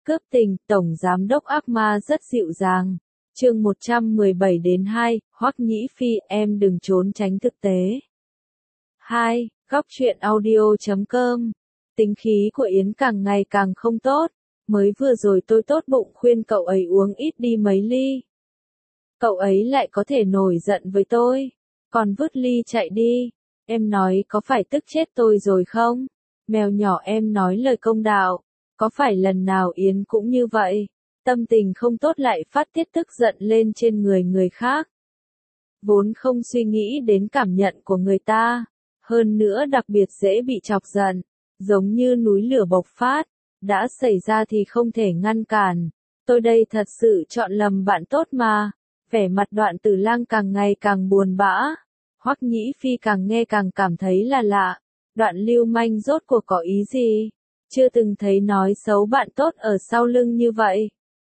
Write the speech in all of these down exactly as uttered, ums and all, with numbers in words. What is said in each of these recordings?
Cướp tình, Tổng Giám đốc ác ma rất dịu dàng. Chương một trăm mười bảy đến hai, Hoắc Nhĩ Phi, em đừng trốn tránh thực tế. hai. Góc truyện audio chấm com. Tính khí của Yến càng ngày càng không tốt. Mới vừa rồi tôi tốt bụng khuyên cậu ấy uống ít đi mấy ly. Cậu ấy lại có thể nổi giận với tôi. Còn vứt ly chạy đi. Em nói có phải tức chết tôi rồi không? Mèo nhỏ em nói lời công đạo. Có phải lần nào Yến cũng như vậy? Tâm tình không tốt lại phát tiết tức giận lên trên người người khác. Vốn không suy nghĩ đến cảm nhận của người ta. Hơn nữa đặc biệt dễ bị chọc giận. Giống như núi lửa bộc phát. Đã xảy ra thì không thể ngăn cản. Tôi đây thật sự chọn lầm bạn tốt mà. Vẻ mặt Đoạn Tử Lang càng ngày càng buồn bã. Hoắc Nhĩ Phi càng nghe càng cảm thấy là lạ. Đoạn lưu manh rốt cuộc có ý gì? Chưa từng thấy nói xấu bạn tốt ở sau lưng như vậy.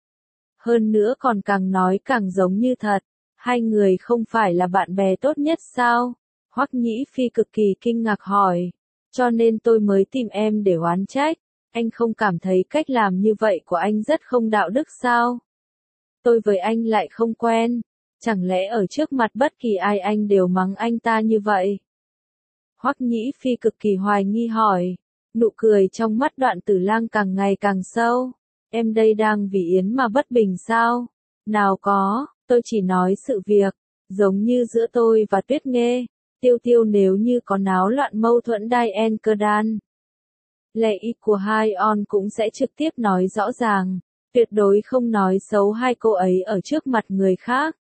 Hơn nữa còn càng nói càng giống như thật. Hai người không phải là bạn bè tốt nhất sao? Hoắc Nhĩ Phi cực kỳ kinh ngạc hỏi. Cho nên tôi mới tìm em để oán trách. Anh không cảm thấy cách làm như vậy của anh rất không đạo đức sao? Tôi với anh lại không quen. Chẳng lẽ ở trước mặt bất kỳ ai anh đều mắng anh ta như vậy? Hoắc Nhĩ Phi cực kỳ hoài nghi hỏi. Nụ cười trong mắt Đoạn Tử Lang càng ngày càng sâu. Em đây đang vì Yến mà bất bình sao? Nào có, tôi chỉ nói sự việc. Giống như giữa tôi và Tuyết Nghê, Tiêu Tiêu nếu như có náo loạn mâu thuẫn Diane Cơ Đan. Lệ ý của hai on cũng sẽ trực tiếp nói rõ ràng. Tuyệt đối không nói xấu hai cô ấy ở trước mặt người khác.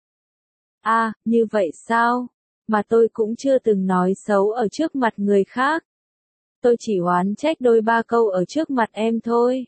À, như vậy sao? Mà tôi cũng chưa từng nói xấu ở trước mặt người khác. Tôi chỉ oán trách đôi ba câu ở trước mặt em thôi.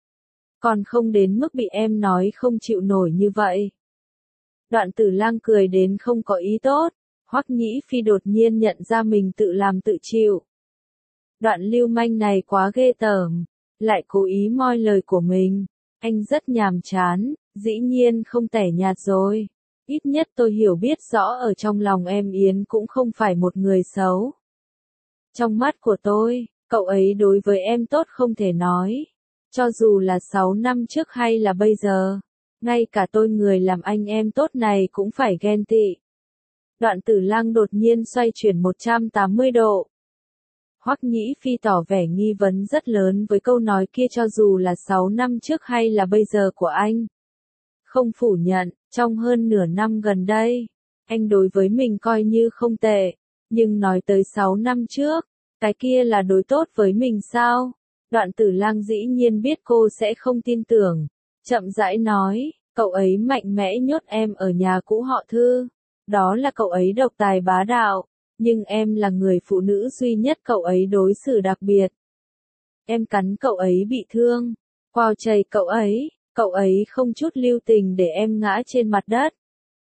Còn không đến mức bị em nói không chịu nổi như vậy. Đoạn Tử Lang cười đến không có ý tốt. Hoắc Nhĩ Phi đột nhiên nhận ra mình tự làm tự chịu. Đoạn lưu manh này quá ghê tởm. Lại cố ý moi lời của mình. Anh rất nhàm chán. Dĩ nhiên không tẻ nhạt rồi. Ít nhất tôi hiểu biết rõ ở trong lòng em Yến cũng không phải một người xấu. Trong mắt của tôi, cậu ấy đối với em tốt không thể nói. Cho dù là sáu năm trước hay là bây giờ. Ngay cả tôi người làm anh em tốt này cũng phải ghen tị. Đoạn Tử Lang đột nhiên xoay chuyển một trăm tám mươi độ. Hoắc Nhĩ Phi tỏ vẻ nghi vấn rất lớn với câu nói kia cho dù là sáu năm trước hay là bây giờ của anh. Không phủ nhận, trong hơn nửa năm gần đây, anh đối với mình coi như không tệ. Nhưng nói tới sáu năm trước, cái kia là đối tốt với mình sao? Đoạn Tử Lang dĩ nhiên biết cô sẽ không tin tưởng. Chậm rãi nói, cậu ấy mạnh mẽ nhốt em ở nhà cũ họ Thư. Đó là cậu ấy độc tài bá đạo. Nhưng em là người phụ nữ duy nhất cậu ấy đối xử đặc biệt. Em cắn cậu ấy bị thương. Quao chày cậu ấy. Cậu ấy không chút lưu tình để em ngã trên mặt đất.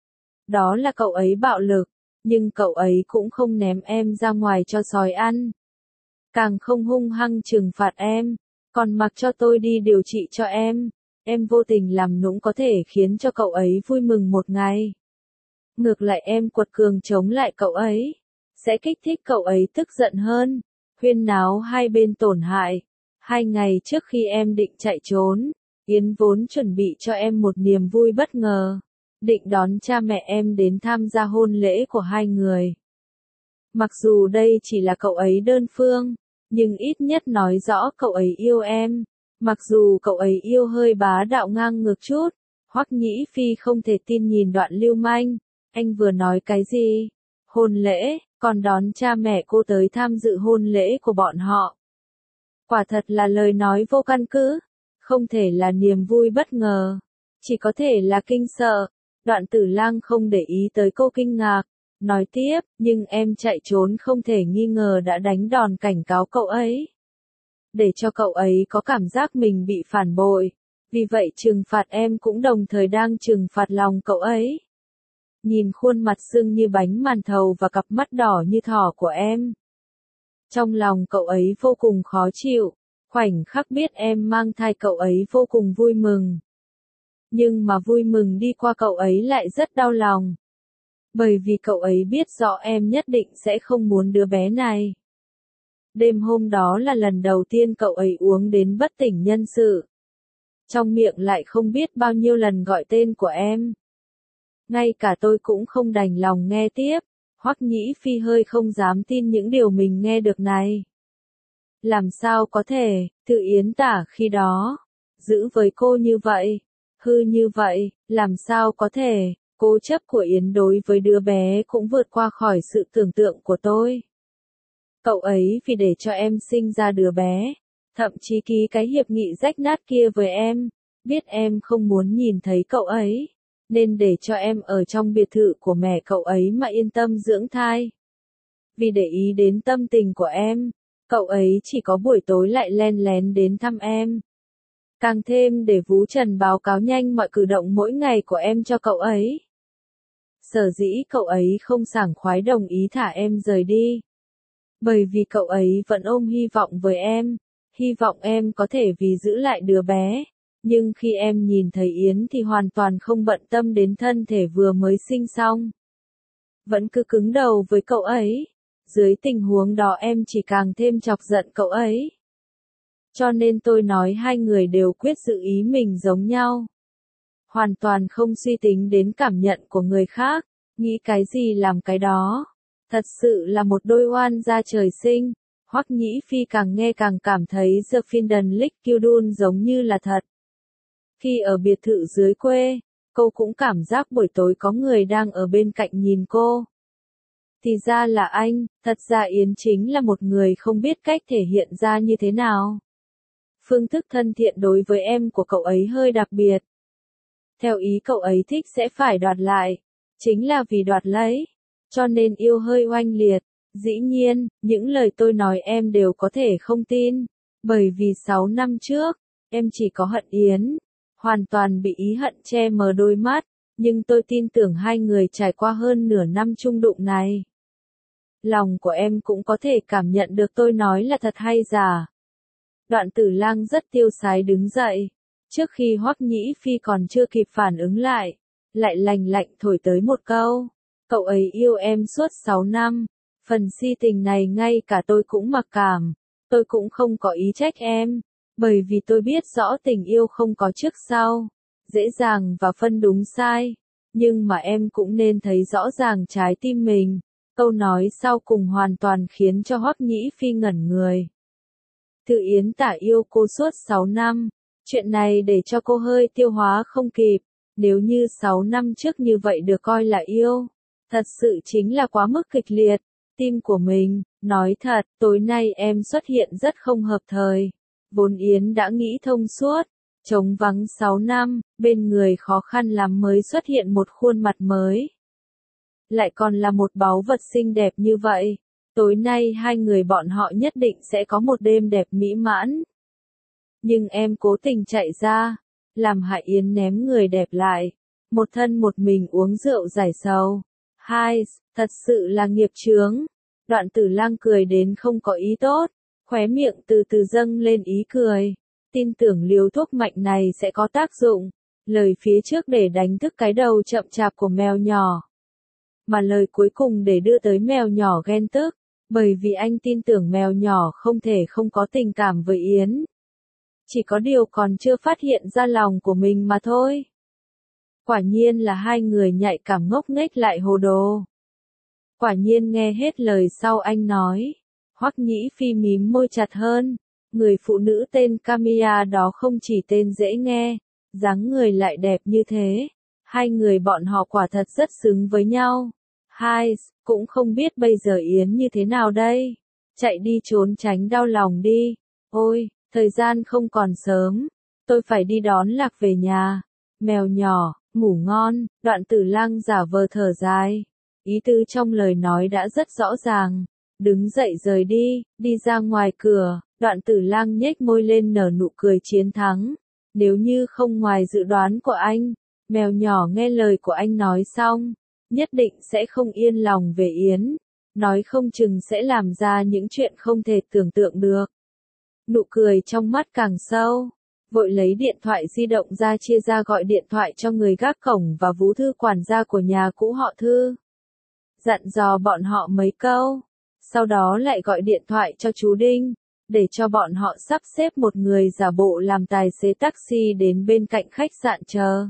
Đó là cậu ấy bạo lực. Nhưng cậu ấy cũng không ném em ra ngoài cho sói ăn. Càng không hung hăng trừng phạt em. Còn mặc cho tôi đi điều trị cho em. Em vô tình làm nũng có thể khiến cho cậu ấy vui mừng một ngày. Ngược lại em quật cường chống lại cậu ấy. Sẽ kích thích cậu ấy tức giận hơn. Huyên náo hai bên tổn hại. Hai ngày trước khi em định chạy trốn, Yến vốn chuẩn bị cho em một niềm vui bất ngờ. Định đón cha mẹ em đến tham gia hôn lễ của hai người. Mặc dù đây chỉ là cậu ấy đơn phương, nhưng ít nhất nói rõ cậu ấy yêu em. Mặc dù cậu ấy yêu hơi bá đạo ngang ngược chút. Hoắc Nhĩ Phi không thể tin nhìn Đoạn lưu manh. Anh vừa nói cái gì? Hôn lễ, còn đón cha mẹ cô tới tham dự hôn lễ của bọn họ. Quả thật là lời nói vô căn cứ. Không thể là niềm vui bất ngờ. Chỉ có thể là kinh sợ. Đoạn Tử Lang không để ý tới cô kinh ngạc. Nói tiếp, nhưng em chạy trốn không thể nghi ngờ đã đánh đòn cảnh cáo cậu ấy. Để cho cậu ấy có cảm giác mình bị phản bội. Vì vậy trừng phạt em cũng đồng thời đang trừng phạt lòng cậu ấy. Nhìn khuôn mặt sưng như bánh màn thầu và cặp mắt đỏ như thỏ của em. Trong lòng cậu ấy vô cùng khó chịu. Khoảnh khắc biết em mang thai cậu ấy vô cùng vui mừng. Nhưng mà vui mừng đi qua cậu ấy lại rất đau lòng. Bởi vì cậu ấy biết rõ em nhất định sẽ không muốn đứa bé này. Đêm hôm đó là lần đầu tiên cậu ấy uống đến bất tỉnh nhân sự. trong miệng lại không biết bao nhiêu lần gọi tên của em. Ngay cả tôi cũng không đành lòng nghe tiếp. Hoắc Nhĩ Phi hơi không dám tin những điều mình nghe được này. Làm sao có thể, Thư Yến Tả khi đó, giữ với cô như vậy, hư như vậy, làm sao có thể, cố chấp của Yến đối với đứa bé cũng vượt qua khỏi sự tưởng tượng của tôi. Cậu ấy vì để cho em sinh ra đứa bé, thậm chí ký cái hiệp nghị rách nát kia với em, biết em không muốn nhìn thấy cậu ấy, nên để cho em ở trong biệt thự của mẹ cậu ấy mà yên tâm dưỡng thai. Vì để ý đến tâm tình của em, cậu ấy chỉ có buổi tối lại len lén đến thăm em. Càng thêm để Vú Trần báo cáo nhanh mọi cử động mỗi ngày của em cho cậu ấy. Sở dĩ cậu ấy không sảng khoái đồng ý thả em rời đi. Bởi vì cậu ấy vẫn ôm hy vọng với em, hy vọng em có thể vì giữ lại đứa bé. Nhưng khi em nhìn thấy Yến thì hoàn toàn không bận tâm đến thân thể vừa mới sinh xong. Vẫn cứ cứng đầu với cậu ấy. Dưới tình huống đó em chỉ càng thêm chọc giận cậu ấy. Cho nên tôi nói hai người đều quyết giữ ý mình giống nhau. Hoàn toàn không suy tính đến cảm nhận của người khác, nghĩ cái gì làm cái đó. Thật sự là một đôi oan gia trời sinh. Hoắc Nhĩ Phi càng nghe càng cảm thấy The Finden Lick Kyudun giống như là thật. Khi ở biệt thự dưới quê, cô cũng cảm giác buổi tối có người đang ở bên cạnh nhìn cô. Thì ra là anh, thật ra Yến chính là một người không biết cách thể hiện ra như thế nào. Phương thức thân thiện đối với em của cậu ấy hơi đặc biệt. Theo ý cậu ấy thích sẽ phải đoạt lại, chính là vì đoạt lấy, cho nên yêu hơi oanh liệt. Dĩ nhiên, những lời tôi nói em đều có thể không tin, bởi vì sáu năm trước, em chỉ có hận Yến, hoàn toàn bị ý hận che mờ đôi mắt, nhưng tôi tin tưởng hai người trải qua hơn nửa năm chung đụng này. Lòng của em cũng có thể cảm nhận được tôi nói là thật hay giả. Đoạn Tử Lang rất tiêu sái đứng dậy, trước khi Hoắc Nhĩ Phi còn chưa kịp phản ứng lại, lại lành lạnh thổi tới một câu, cậu ấy yêu em suốt sáu năm, phần si tình này ngay cả tôi cũng mặc cảm, tôi cũng không có ý trách em, bởi vì tôi biết rõ tình yêu không có trước sau, dễ dàng và phân đúng sai, nhưng mà em cũng nên thấy rõ ràng trái tim mình. Câu nói sau cùng hoàn toàn khiến cho Hoắc Nhĩ Phi ngẩn người. Thư Yến Tả yêu cô suốt sáu năm, chuyện này để cho cô hơi tiêu hóa không kịp, nếu như sáu năm trước như vậy được coi là yêu, thật sự chính là quá mức kịch liệt, tim của mình, nói thật, tối nay em xuất hiện rất không hợp thời, vốn Yến đã nghĩ thông suốt, trống vắng sáu năm, bên người khó khăn lắm mới xuất hiện một khuôn mặt mới. Lại còn là một báu vật xinh đẹp như vậy, tối nay hai người bọn họ nhất định sẽ có một đêm đẹp mỹ mãn. Nhưng em cố tình chạy ra, làm hại Yến ném người đẹp lại, một thân một mình uống rượu giải sầu. Hai, thật sự là nghiệp chướng. Đoạn Tử Lang cười đến không có ý tốt, khóe miệng từ từ dâng lên ý cười, tin tưởng liều thuốc mạnh này sẽ có tác dụng, lời phía trước để đánh thức cái đầu chậm chạp của mèo nhỏ. Mà lời cuối cùng để đưa tới mèo nhỏ ghen tức, bởi vì anh tin tưởng mèo nhỏ không thể không có tình cảm với Yến. Chỉ có điều còn chưa phát hiện ra lòng của mình mà thôi. Quả nhiên là hai người nhạy cảm ngốc nghếch lại hồ đồ. Quả nhiên nghe hết lời sau anh nói. Hoắc Nhĩ Phi mím môi chặt hơn. Người phụ nữ tên Camilla đó không chỉ tên dễ nghe, dáng người lại đẹp như thế. Hai người bọn họ quả thật rất xứng với nhau. Hai, cũng không biết bây giờ Yến như thế nào đây. Chạy đi trốn tránh đau lòng đi. Ôi, thời gian không còn sớm. Tôi phải đi đón Lạc về nhà. Mèo nhỏ, ngủ ngon. Đoạn Tử Lang giả vờ thở dài. Ý tứ trong lời nói đã rất rõ ràng. Đứng dậy rời đi, đi ra ngoài cửa. Đoạn Tử Lang nhếch môi lên nở nụ cười chiến thắng. Nếu như không ngoài dự đoán của anh, mèo nhỏ nghe lời của anh nói xong, nhất định sẽ không yên lòng về Yến, nói không chừng sẽ làm ra những chuyện không thể tưởng tượng được. Nụ cười trong mắt càng sâu, vội lấy điện thoại di động ra chia ra gọi điện thoại cho người gác cổng và Vú Thư quản gia của nhà cũ họ Thư. Dặn dò bọn họ mấy câu, sau đó lại gọi điện thoại cho chú Đinh, để cho bọn họ sắp xếp một người giả bộ làm tài xế taxi đến bên cạnh khách sạn chờ.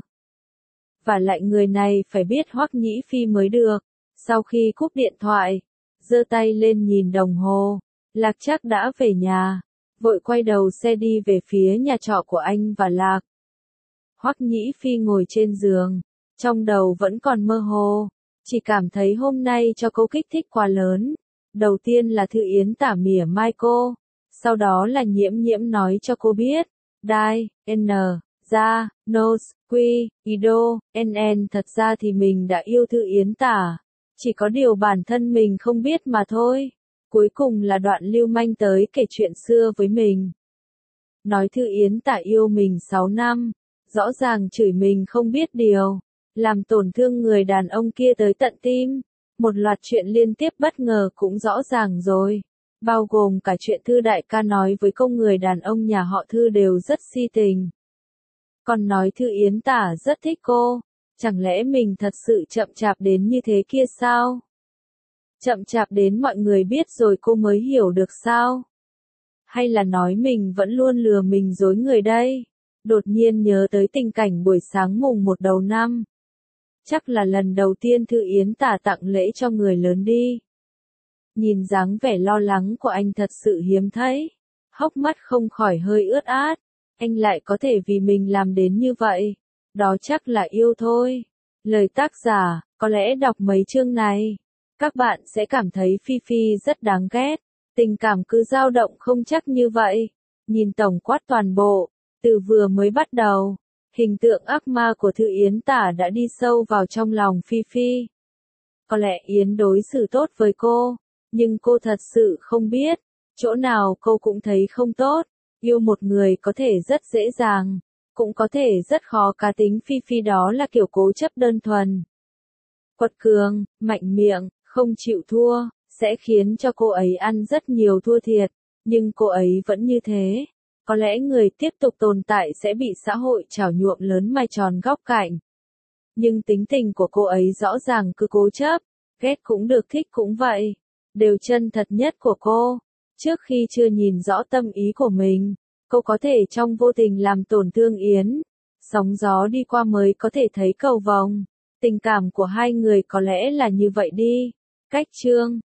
Và lại người này phải biết Hoắc Nhĩ Phi mới được. Sau khi cúp điện thoại, giơ tay lên nhìn đồng hồ, Lạc Trác đã về nhà, vội quay đầu xe đi về phía nhà trọ của anh và Lạc. Hoắc Nhĩ Phi ngồi trên giường, trong đầu vẫn còn mơ hồ, chỉ cảm thấy hôm nay cho cô kích thích quá lớn. Đầu tiên là Thư Yến tả mỉa mai cô, sau đó là Nhiễm Nhiễm nói cho cô biết, Đai, N, ra, Nose, Quy, Ido, N N thật ra thì mình đã yêu Thư Yến tả, chỉ có điều bản thân mình không biết mà thôi. Cuối cùng là Đoạn Lưu Manh tới kể chuyện xưa với mình. Nói Thư Yến tả yêu mình sáu năm, rõ ràng chửi mình không biết điều, làm tổn thương người đàn ông kia tới tận tim. Một loạt chuyện liên tiếp bất ngờ cũng rõ ràng rồi, bao gồm cả chuyện Thư đại ca nói với công người đàn ông nhà họ Thư đều rất si tình. Còn nói Thư Yến tả rất thích cô, chẳng lẽ mình thật sự chậm chạp đến như thế kia sao? Chậm chạp đến mọi người biết rồi cô mới hiểu được sao? Hay là nói mình vẫn luôn lừa mình dối người đây? Đột nhiên nhớ tới tình cảnh buổi sáng mùng một đầu năm. Chắc là lần đầu tiên Thư Yến tả tặng lễ cho người lớn đi. Nhìn dáng vẻ lo lắng của anh thật sự hiếm thấy. Hốc mắt không khỏi hơi ướt át. Anh lại có thể vì mình làm đến như vậy. Đó chắc là yêu thôi. Lời tác giả, có lẽ đọc mấy chương này, các bạn sẽ cảm thấy Phi Phi rất đáng ghét. Tình cảm cứ dao động không chắc như vậy. Nhìn tổng quát toàn bộ, từ vừa mới bắt đầu, hình tượng ác ma của Thư Yến tả đã đi sâu vào trong lòng Phi Phi. Có lẽ Yến đối xử tốt với cô, nhưng cô thật sự không biết, chỗ nào cô cũng thấy không tốt. Yêu một người có thể rất dễ dàng, cũng có thể rất khó. Cá tính Phi Phi đó là kiểu cố chấp đơn thuần, quật cường, mạnh miệng, không chịu thua, sẽ khiến cho cô ấy ăn rất nhiều thua thiệt, nhưng cô ấy vẫn như thế. Có lẽ người tiếp tục tồn tại sẽ bị xã hội trảo nhuộm lớn mài tròn góc cạnh. Nhưng tính tình của cô ấy rõ ràng cứ cố chấp, ghét cũng được thích cũng vậy, đều chân thật nhất của cô. Trước khi chưa nhìn rõ tâm ý của mình, cô có thể trong vô tình làm tổn thương Yến. Sóng gió đi qua mới có thể thấy cầu vồng. Tình cảm của hai người có lẽ là như vậy đi. Cách chương